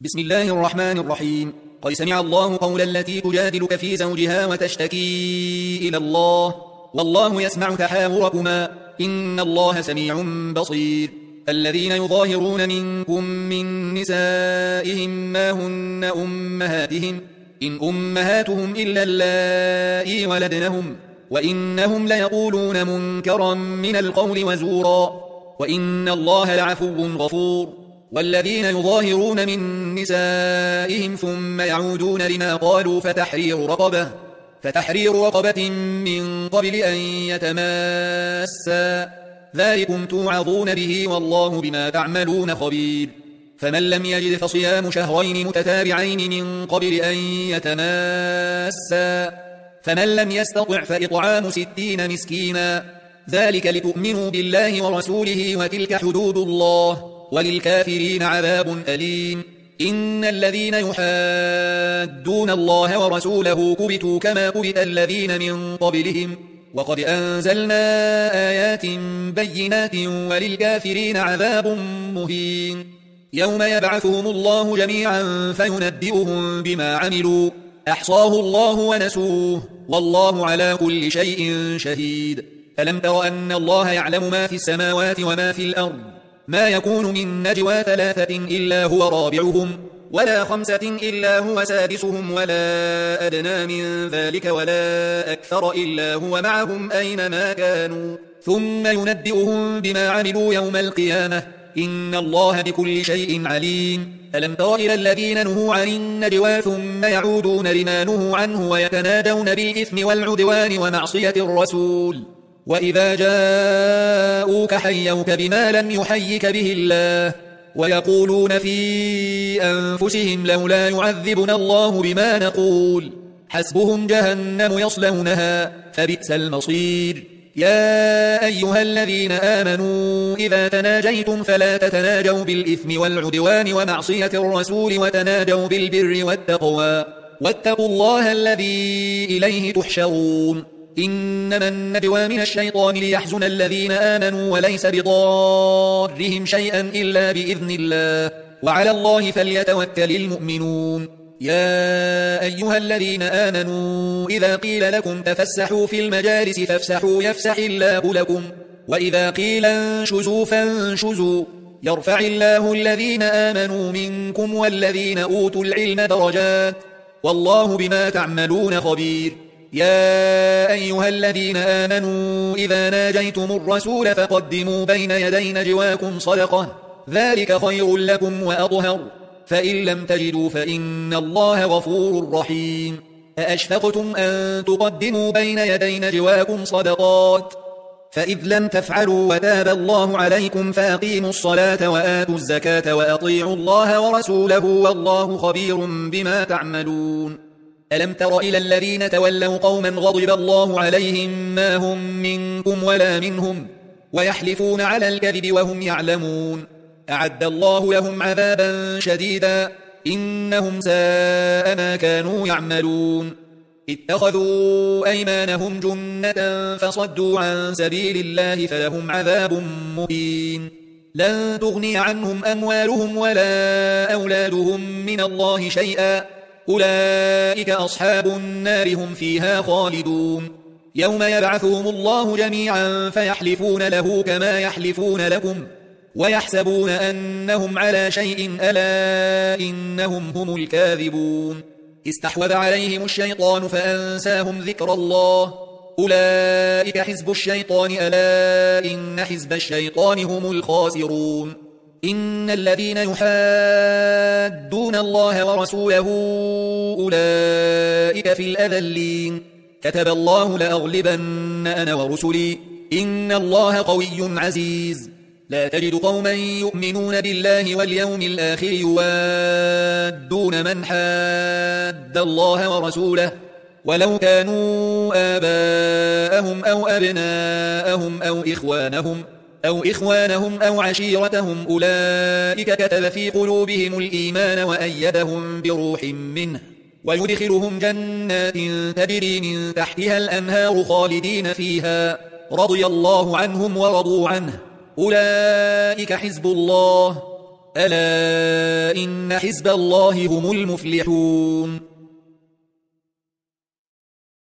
بسم الله الرحمن الرحيم. قد سمع الله قول التي تجادلك في زوجها وتشتكي إلى الله والله يسمع تحاوركما إن الله سميع بصير. الذين يظاهرون منكم من نسائهم ما هن أمهاتهم إن أمهاتهم إلا اللائي ولدنهم وإنهم ليقولون منكرا من القول وزورا وإن الله لعفو غفور. والذين يظاهرون من نسائهم ثم يعودون لما قالوا فتحرير رقبة من قبل أن يتماسا ذلكم توعظون به والله بما تعملون خبير. فمن لم يجد فصيام شهرين متتابعين من قبل أن يتماسا فمن لم يستطع فإطعام 60 مسكينا ذلك لتؤمنوا بالله ورسوله وتلك حدود الله وللكافرين عذاب أليم. إن الذين يحادون الله ورسوله كبتوا كما كبت الذين من قبلهم وقد أنزلنا آيات بينات وللكافرين عذاب مهين. يوم يبعثهم الله جميعا فينبئهم بما عملوا أحصاه الله ونسوه والله على كل شيء شهيد. ألم تر أن الله يعلم ما في السماوات وما في الأرض ما يكون من نجوى 3 إلا هو رابعهم ولا 5 إلا هو سادسهم ولا أدنى من ذلك ولا أكثر إلا هو معهم أينما كانوا ثم ينبئهم بما عملوا يوم القيامة إن الله بكل شيء عليم. ألم تر إلى الذين نهوا عن النجوى ثم يعودون لما نهوا عنه ويتناجون بالإثم والعدوان ومعصية الرسول وإذا جاءوك حيوك بما لم يحيك به الله ويقولون في أنفسهم لولا يعذبنا الله بما نقول حسبهم جهنم يصلونها فبئس المصير. يا أيها الذين آمنوا إذا تناجيتم فلا تتناجوا بالإثم والعدوان ومعصية الرسول وتناجوا بالبر والتقوى واتقوا الله الذي إليه تحشرون. إنما النجوى من الشيطان ليحزن الذين آمنوا وليس بضارهم شيئا إلا بإذن الله وعلى الله فليتوكل المؤمنون. يا أيها الذين آمنوا إذا قيل لكم تفسحوا في المجالس فافسحوا يفسح الله لكم وإذا قيل انشزوا فانشزوا يرفع الله الذين آمنوا منكم والذين أوتوا العلم درجات والله بما تعملون خبير. يا أيها الذين آمنوا إذا ناجيتم الرسول فقدموا بين يدي نجواكم صدقة ذلك خير لكم وأطهر فإن لم تجدوا فإن الله غفور رحيم. أأشفقتم أن تقدموا بين يدي نجواكم صدقات فإذ لم تفعلوا وتاب الله عليكم فأقيموا الصلاة وآتوا الزكاة وأطيعوا الله ورسوله والله خبير بما تعملون. ألم تر إلى الذين تولوا قوما غضب الله عليهم ما هم منكم ولا منهم ويحلفون على الكذب وهم يعلمون أعد الله لهم عذابا شديدا إنهم ساء ما كانوا يعملون. اتخذوا أيمانهم جنة فصدوا عن سبيل الله فلهم عذاب مهين. لن تغني عنهم أموالهم ولا أولادهم من الله شيئا أولئك أصحاب النار هم فيها خالدون. يوم يبعثهم الله جميعا فيحلفون له كما يحلفون لكم ويحسبون أنهم على شيء ألا إنهم هم الكاذبون. استحوذ عليهم الشيطان فأنساهم ذكر الله أولئك حزب الشيطان ألا إن حزب الشيطان هم الخاسرون. إن الذين يحادون الله ورسوله أولئك في الأذلين كتب الله لأغلبن أنا ورسلي إن الله قوي عزيز. لا تجد قوما يؤمنون بالله واليوم الآخر يوادون من حاد الله ورسوله ولو كانوا آباءهم أو أبناءهم أو إخوانهم أو عشيرتهم أولئك كتب في قلوبهم الإيمان وأيدهم بروح منه ويدخلهم جنات تجري من تحتها الأنهار خالدين فيها رضي الله عنهم ورضوا عنه أولئك حزب الله ألا إن حزب الله هم المفلحون